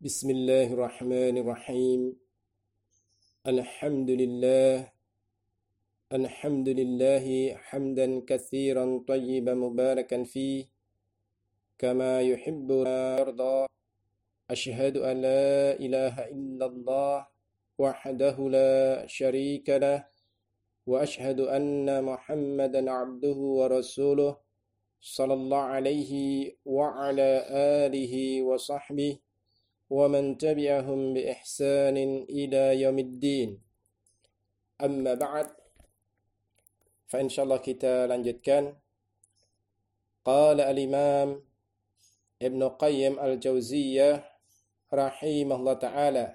Bismillahirrahmanirrahim. Alhamdulillah. Alhamdulillahi hamdan katsiran tayyiban mubarakan fi kama yuhibbu wa yarda. Asyhadu an la ilaha illallah wahdahu la syarika lah wa asyhadu anna Muhammadan abduhu wa rasuluh sallallahu alaihi wa ala alihi wa sahbihi wa man tabi'ahum bi ihsanin ila yaumiddin. Amma ba'd. Fa insyaallah kita lanjutkan. Qala al-Imam Ibn Qayyim al-Jauziyah rahimahullah ta'ala.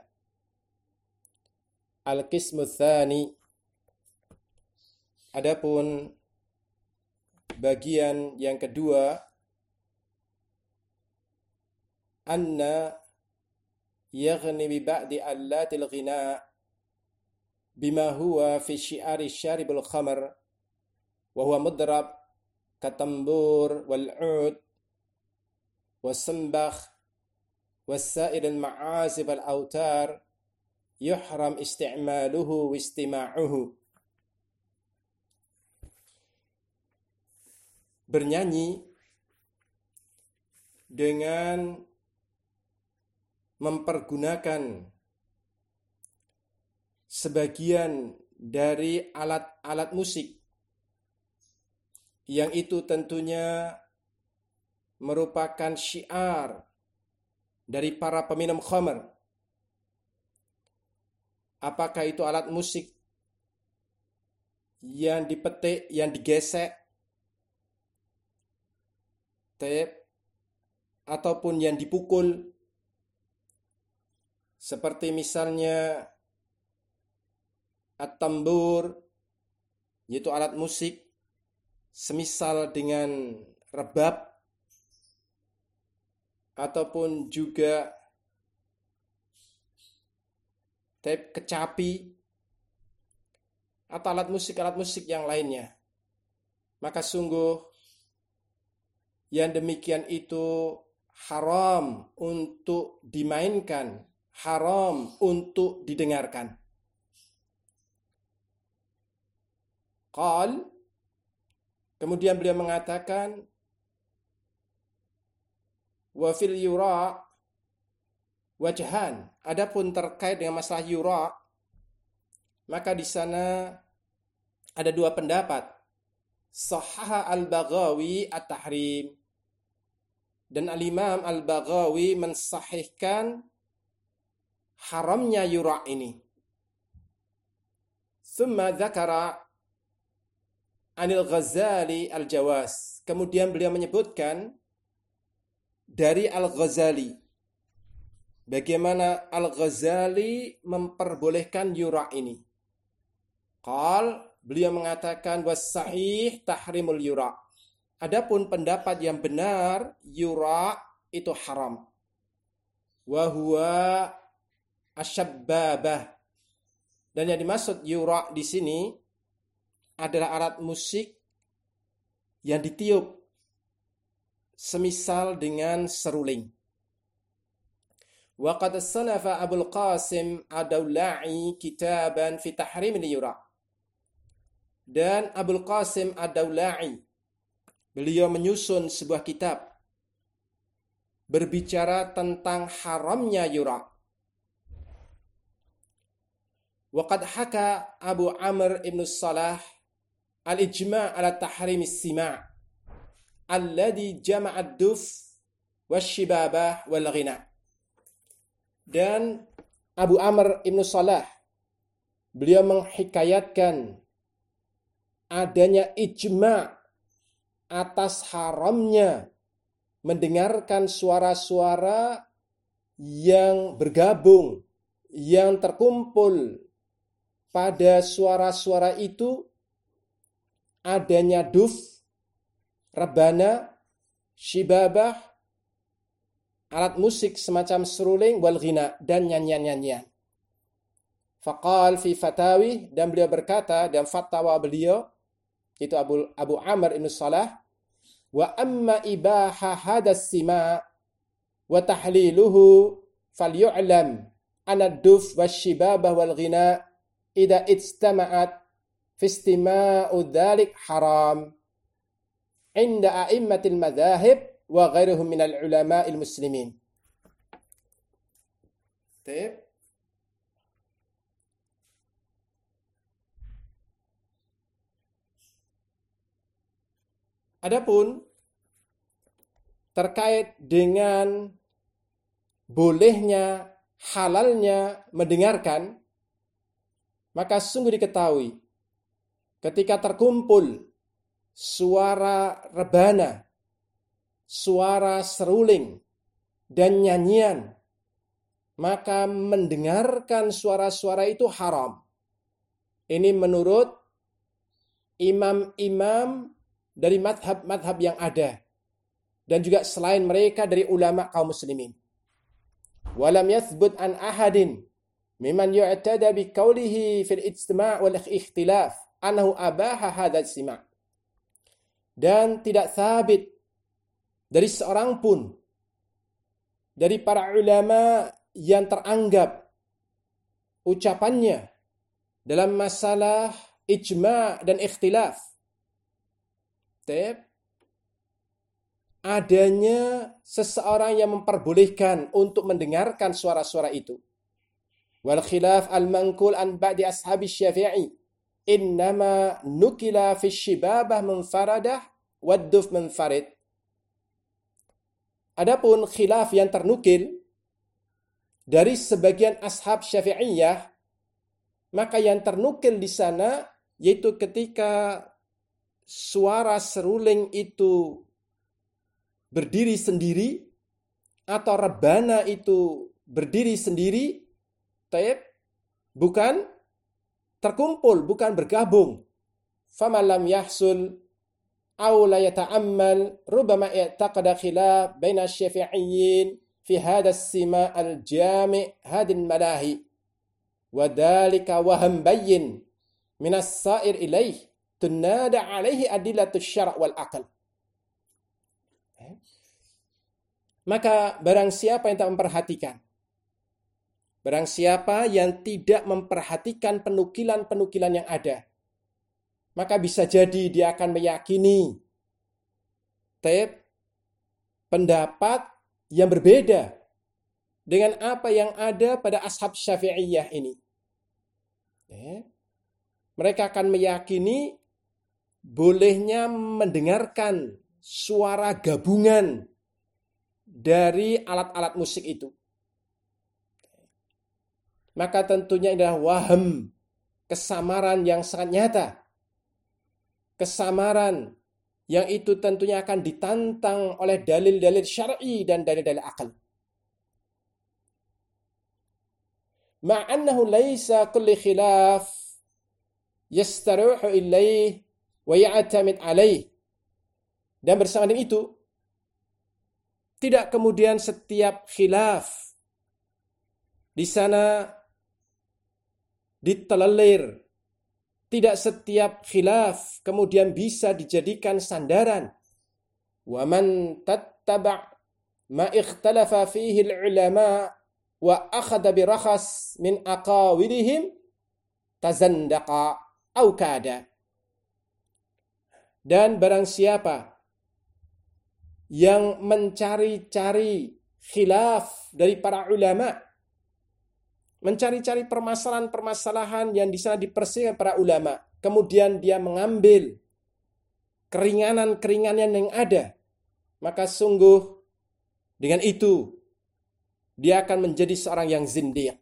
Al-qismu tsani. Adapun bagian yang kedua, anna yaghni bi ba'di allatil ghina bima huwa fi syi'ari syaribul khamr wa huwa mudrab katambur wal 'ud was-sambakh was-sa'ir al-ma'azif al-awtar yuhram isti'maluhu wa istima'uhu. Bernyanyi dengan mempergunakan sebagian dari alat-alat musik yang itu tentunya merupakan syiar dari para peminum khamr. Apakah itu alat musik yang dipetik, yang digesek, tape, ataupun yang dipukul, seperti misalnya at-tambur, yaitu alat musik semisal dengan rebab, ataupun juga tape kecapi, atau alat musik yang lainnya. Maka sungguh yang demikian itu haram untuk dimainkan, haram untuk didengarkan. Qal, kemudian beliau mengatakan, wa fil yura wajhan. Adapun terkait dengan masalah yura, maka di sana ada dua pendapat. Sahhaha al-Baghawi at-tahrim, dan al-Imam al-Baghawi mensahihkan haramnya yura' ini. Thumma dzakara anil Ghazali al-Jawaz. Kemudian beliau menyebutkan dari Al-Ghazali bagaimana Al-Ghazali memperbolehkan yura' ini. Qal, beliau mengatakan was-sahih tahrimul yura'. Adapun pendapat yang benar, yura' itu haram. Wa huwa asyabbabah. Dan yang dimaksud yura' di sini adalah alat musik yang ditiup semisal dengan seruling. Wa qad sanafa Abul Qasim Ad-Daula'i kitaban fi tahrimil yura'. Dan Abul Qasim Ad-Daula'i, beliau menyusun sebuah kitab berbicara tentang haramnya yura'. Waqad haka Abu Amr ibn Salah al-ijma' ala tahrim as-sima' alladhi jama'a ad-duf wasyibabah wal ghina. Dan Abu Amr ibn Salah, beliau menghikayatkan adanya ijma' atas haramnya mendengarkan suara-suara yang bergabung, yang terkumpul pada suara-suara itu adanya duf, rebana, syibabah, alat musik semacam seruling, wal ghina, dan nyanyian-nyanyian. Faqal fi fatawi, dan beliau berkata dalam fatwa beliau, itu Abu Amr ibn Salah, wa amma ibaha hadas sima wa tahliluhu falyu'lam anna ad-duf wasyibabah wal ghina idza ijtama'at fi istima'u dzalik haram inda a'immatil madzahib wa ghairuhum minal ulama'il muslimin. Adapun terkait dengan bolehnya, halalnya mendengarkan, maka sungguh diketahui ketika terkumpul suara rebana, suara seruling, dan nyanyian, maka mendengarkan suara-suara itu haram. Ini menurut imam-imam dari madhab-madhab yang ada, dan juga selain mereka dari ulama kaum muslimin. Walam yathbut an ahadin mimman yu'tada bi qawlihi fil ijtima' wal ikhtilaf annahu abaha hadzal sima'. Dan tidak sabit dari seorang pun dari para ulama yang teranggap ucapannya dalam masalah ijma' dan ikhtilaf adanya seseorang yang memperbolehkan untuk mendengarkan suara-suara itu. Wal khilaf al-manqul an ba'di ashabi Syafi'i innama nukila fi syibabah munfaradah wadduf munfarid. Adapun khilaf yang ternukil dari sebagian ashab Syafi'iyah, maka yang ternukil di sana yaitu ketika suara seruling itu berdiri sendiri atau rebana itu berdiri sendiri, bukan terkumpul, bukan bergabung. Faman lam yahsul aw la yata'ammal rubama i'taqada khilaf baina asy-syafi'iyyin fi hadha as-sima' al-jami' hadin malahi wa dhalika waham bayyin min as-sa'ir ilaih tunada alaihi adillatus syara' wal aql. Maka barang siapa yang tak memperhatikan, barang siapa yang tidak memperhatikan penukilan-penukilan yang ada, maka bisa jadi dia akan meyakini pendapat yang berbeda dengan apa yang ada pada ashab Syafi'iyah ini. Mereka akan meyakini bolehnya mendengarkan suara gabungan dari alat-alat musik itu. Maka tentunya adalah waham, kesamaran yang sangat nyata. Kesamaran yang itu tentunya akan ditantang oleh dalil-dalil syar'i dan dalil-dalil akal. Ma'annahu laisa kulli khilaf yastaruhu ilaih wa ya'tamid alaih. Dan bersama dengan itu, tidak kemudian setiap khilaf di sana ditelelir. Tidak setiap khilaf kemudian bisa dijadikan sandaran. Wa man tattaba' ma ikhtalafa fihi al-ulama wa akhadha bi rakhas min aqawilihim tazandaqa au kada. Dan barang siapa yang mencari-cari khilaf dari para ulama, mencari-cari permasalahan-permasalahan yang di sana diperselisihkan para ulama, kemudian dia mengambil keringanan-keringanan yang ada, maka sungguh dengan itu dia akan menjadi seorang yang zindiq.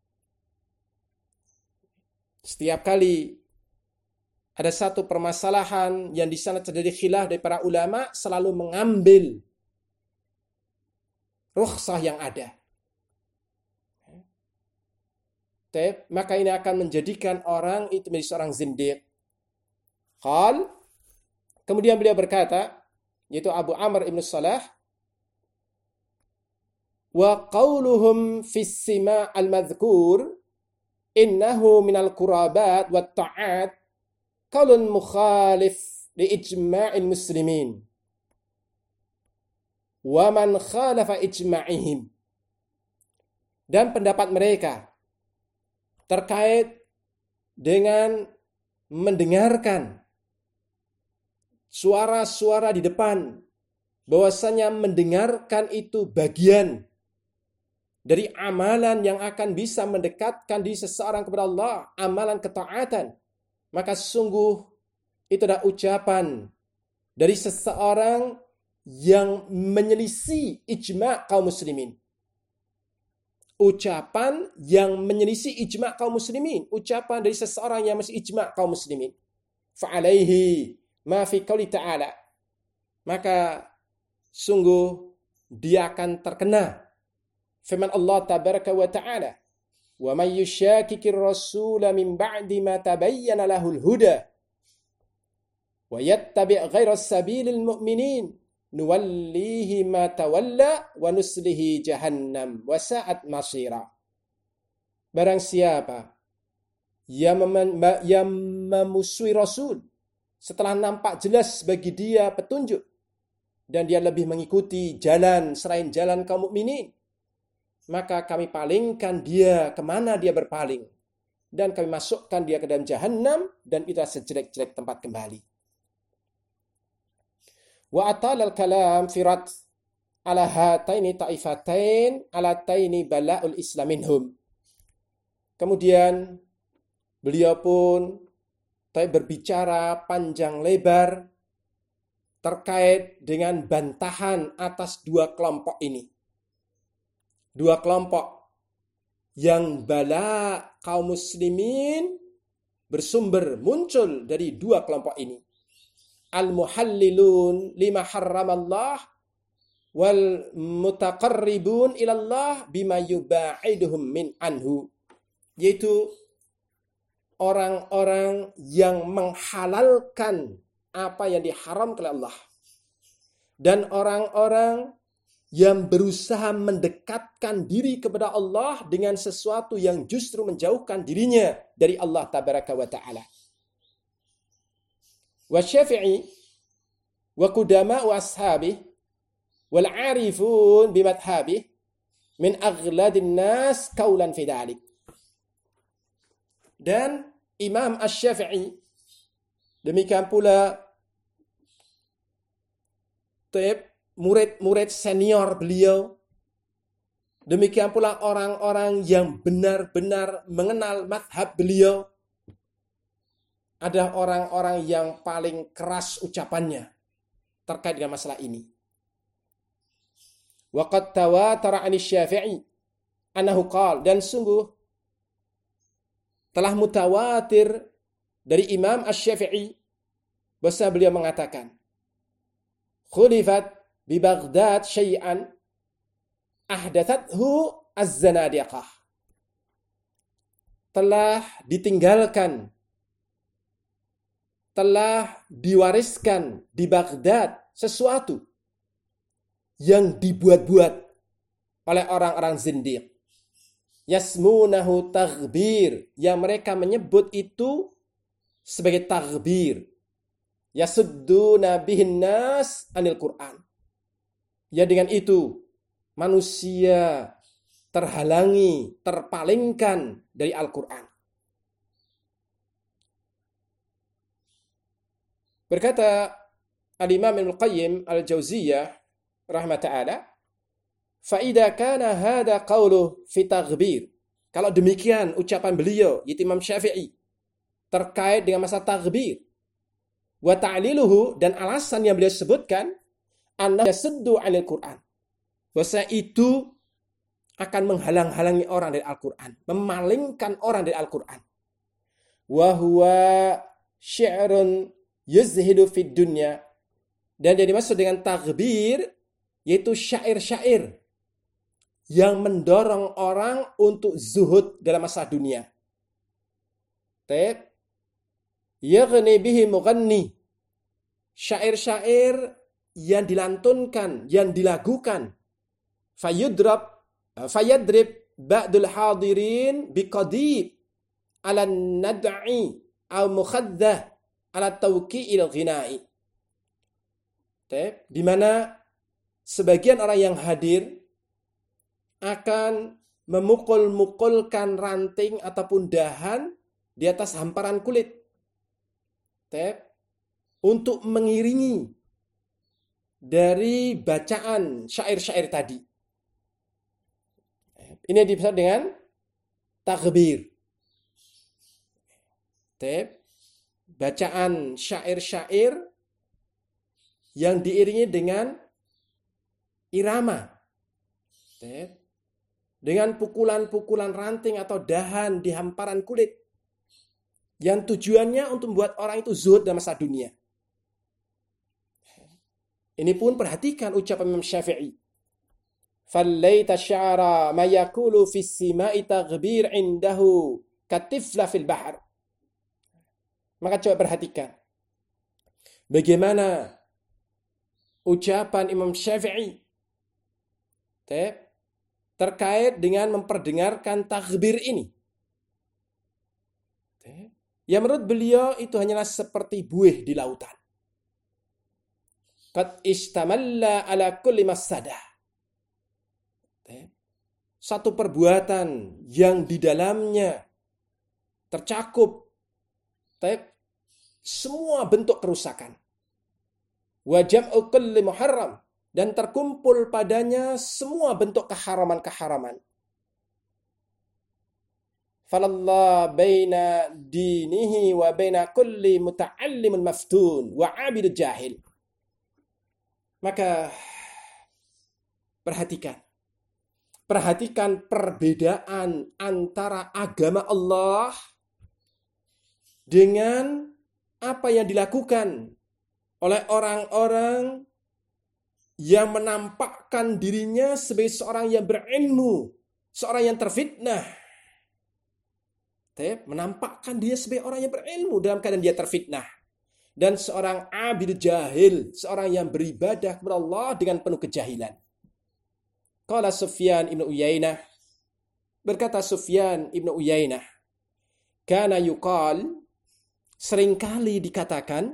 Setiap kali ada satu permasalahan yang di sana terjadi khilaf dari para ulama, selalu mengambil rukhsah yang ada. Maka ini akan menjadikan orang itu menjadi seorang zindiq. Kemudian beliau berkata, yaitu Abu Amr ibn Salah, wa qawluhum fis sima' al-madhkur innahu minal qurabat wat ta'at qaulun mukhalif li ijma'il muslimin wa man khalafa ijma'ihim. dan pendapat mereka terkait dengan mendengarkan suara-suara di depan, bahwasanya mendengarkan itu bagian dari amalan yang akan bisa mendekatkan diri seseorang kepada Allah, amalan ketaatan. Maka sungguh itu adalah ucapan dari seseorang yang menyelisih ijma' kaum muslimin. Ucapan yang menyelisih ijma' kaum muslimin. Ucapan dari seseorang yang masih ijma' kaum muslimin. Fa'alaihi ma fi qauli ta'ala. Maka sungguh dia akan terkena firman Allah tabaraka wa ta'ala, wa may yushakikir rasula min ba'di ma tabayyana lahul huda wa yattabi' ghaira sabilil mu'minin nuwallihi ma tawalla wa nuslihi jahannam wa sa'at masira. Barang siapa yang memusuhi Rasul setelah nampak jelas bagi dia petunjuk dan dia lebih mengikuti jalan selain jalan kaum mukminin, maka kami palingkan dia kemana dia berpaling dan kami masukkan dia ke dalam jahannam, dan itu sejelek-jelek tempat kembali. Wa atal al-kalam firat ala hataini ta'ifatain alataini bala'ul islam minhum. Kemudian beliau pun berbicara panjang lebar terkait dengan bantahan atas dua kelompok ini. Dua kelompok yang bala kaum muslimin muncul dari dua kelompok ini. Al-muhallilun lima harramallah wal mutaqarribun ilallah bima yuba'iduhum min anhu. Yaitu orang-orang yang menghalalkan apa yang diharamkan oleh Allah, dan orang-orang yang berusaha mendekatkan diri kepada Allah dengan sesuatu yang justru menjauhkan dirinya dari Allah tabaraka wa ta'ala. Wa Syafi'i wa qudama'u ashabih wal 'arifun bimadhhabih min aghladin nas qaulan fi dhalik. Dan Imam Asy-Syafi'i, demikian pula murid-murid senior beliau, demikian pula orang-orang yang benar-benar mengenal madhab beliau, adalah orang-orang yang paling keras ucapannya terkait dengan masalah ini. Wa qad tawatara 'ani Syafi'i annahu qala, dan sungguh telah mutawatir dari Imam Asy-Syafi'i bahwa beliau mengatakan, khulifat bi Baghdad syai'an ahdathathu az-zanadiqah. Telah ditinggalkan, telah diwariskan di Baghdad sesuatu yang dibuat-buat oleh orang-orang zindiq. Yasmunahu taghbir, yang mereka menyebut itu sebagai taghbir. Yasudduna bihin nas anil Qur'an. Ya, dengan itu manusia terhalangi, terpalingkan dari Al-Qur'an. Berkata Al-Imam Ibnu Qayyim Al-Jauziyah rahimahullah ta'ala, fa'idha kana hadha qawluh fi taghbir. Kalau demikian ucapan beliau, yaitu Imam Syafi'i, terkait dengan masalah taghbir, wa ta'liluhu, dan alasan yang beliau sebutkan, anna yasuddu 'anil Qur'an, bahwa itu akan menghalang-halangi orang dari Al-Qur'an, memalingkan orang dari Al-Qur'an. Wa huwa syi'run yuzhidu fid dunya, dan yang dimaksud dengan taghbir yaitu syair-syair yang mendorong orang untuk zuhud dalam masalah dunia. Yaghni bihi mughanni, syair-syair yang dilantunkan, yang dilagukan. Fayadrib ba'dul hadirin biqadib ala nad'i aw mukhaddah ala tawqi'il ghina'i. Di mana sebagian orang yang hadir akan memukul-mukulkan ranting ataupun dahan di atas hamparan kulit. Untuk mengiringi dari bacaan syair-syair tadi. Ini disebut dengan takbir. Bacaan syair-syair yang diiringi dengan irama. Dengan pukulan-pukulan ranting atau dahan di hamparan kulit. Yang tujuannya untuk membuat orang itu zuhud dalam masalah dunia. Ini pun perhatikan ucapan Imam Syafi'i. فَالَّيْتَ الشَّعْرَ مَا يَكُولُ فِي السِّمَاءِ تَغْبِيرْ عِنْدَهُ كَتِفْلَ فِي الْبَحْرِ. Maka coba perhatikan. Bagaimana ucapan Imam Syafi'i terkait dengan memperdengarkan takbir ini. Yang menurut beliau itu hanyalah seperti buih di lautan. Qad istamalla ala kulli mafsadah. Satu perbuatan yang di dalamnya tercakup semua bentuk kerusakan. Wa jam'u kulli muharram, dan terkumpul padanya semua bentuk keharaman-keharaman. Falallah baina dinihi wa baina kulli muta'allimun maftun wa 'abidul jahil. Maka perhatikan perbedaan antara agama Allah dengan apa yang dilakukan oleh orang-orang yang menampakkan dirinya sebagai seorang yang berilmu, seorang yang terfitnah. Menampakkan dia sebagai orang yang berilmu dalam keadaan dia terfitnah. Dan seorang abid jahil, seorang yang beribadah kepada Allah dengan penuh kejahilan. Qala Sufyan ibn Uyainah, berkata Sufyan ibn Uyainah, kana yuqal, seringkali dikatakan,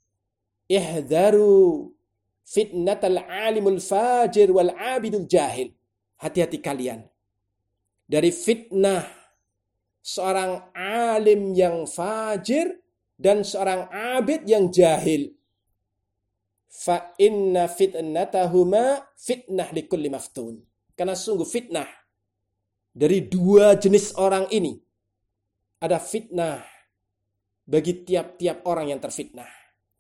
ihdaru fitnatal alimul fajir wal abidul jahil. Hati-hati kalian dari fitnah seorang alim yang fajir dan seorang abid yang jahil. Fa inna fitnatahuma fitnah likulli maftun. Karena sungguh fitnah dari dua jenis orang ini ada fitnah bagi tiap-tiap orang yang terfitnah.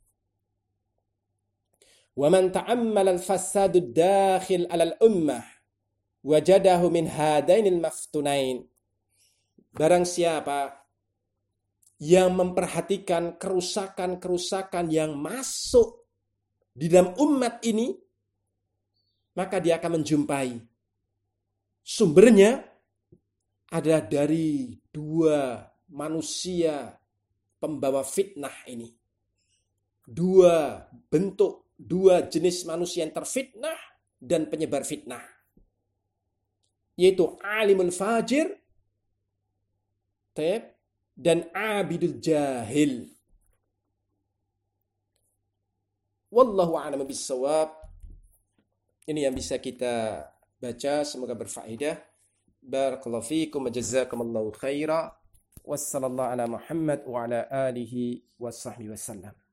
Wa man ta'ammala al-fasadu ad-dakhil 'ala al-ummah wajadahu min hadainil maftunain. Barang siapa yang memperhatikan kerusakan-kerusakan yang masuk di dalam umat ini, maka dia akan menjumpai sumbernya adalah dari dua manusia pembawa fitnah ini. Dua bentuk, dua jenis manusia yang terfitnah dan penyebar fitnah. Yaitu alimul fajir dan abidul jahil. Wallahu a'lam bissawab. Ini yang bisa kita baca, semoga berfaedah. Barakallahu fiikum wa jazakumullahu khaira. Wassallallahu ala Muhammad wa ala alihi wa sahbihi wasallam.